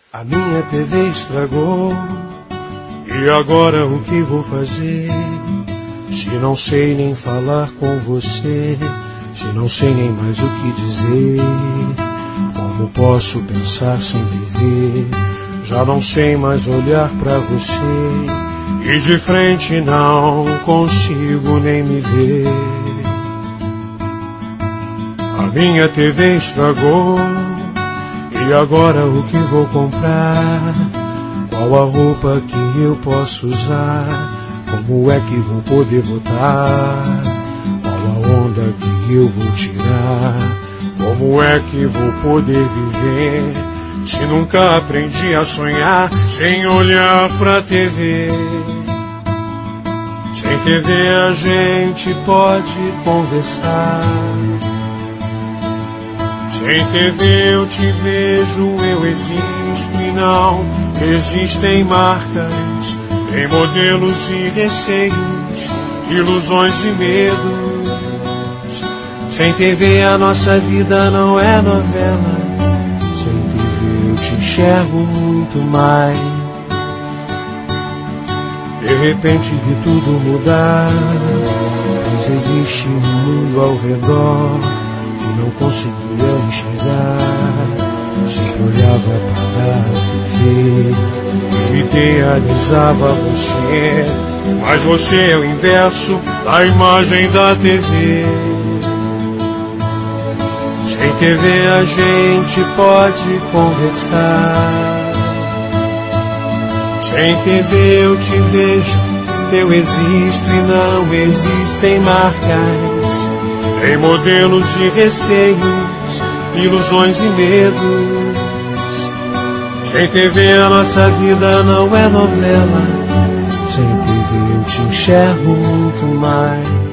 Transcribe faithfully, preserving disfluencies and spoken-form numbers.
A minha T V estragou, e agora o que vou fazer? Se não sei nem falar com você, se não sei nem mais o que dizer, como posso pensar sem viver? Já não sei mais olhar pra você, e de frente não consigo nem me ver. A minha T V estragou, e agora o que vou comprar? Qual a roupa que eu posso usar? Como é que vou poder votar? Qual a onda que eu vou tirar? Como é que vou poder viver se nunca aprendi a sonhar sem olhar pra T V? Sem T V a gente pode conversar. Sem T V eu te vejo, eu existo e não existem marcas, nem modelos e receios, ilusões e medos. Sem T V a nossa vida não é novela. Sem T V eu te enxergo muito mais. De repente vi tudo mudar, pois existe um mundo ao redor que não conseguia enxergar. Sempre olhava para a T V e idealizava você, mas você é o inverso da imagem da T V. Sem T V a gente pode conversar. Sem T V eu te vejo, eu existo e não existem marcas, nem modelos e receios, ilusões e medos. Sem T V a nossa vida não é novela. Sem T V eu te enxergo muito mais.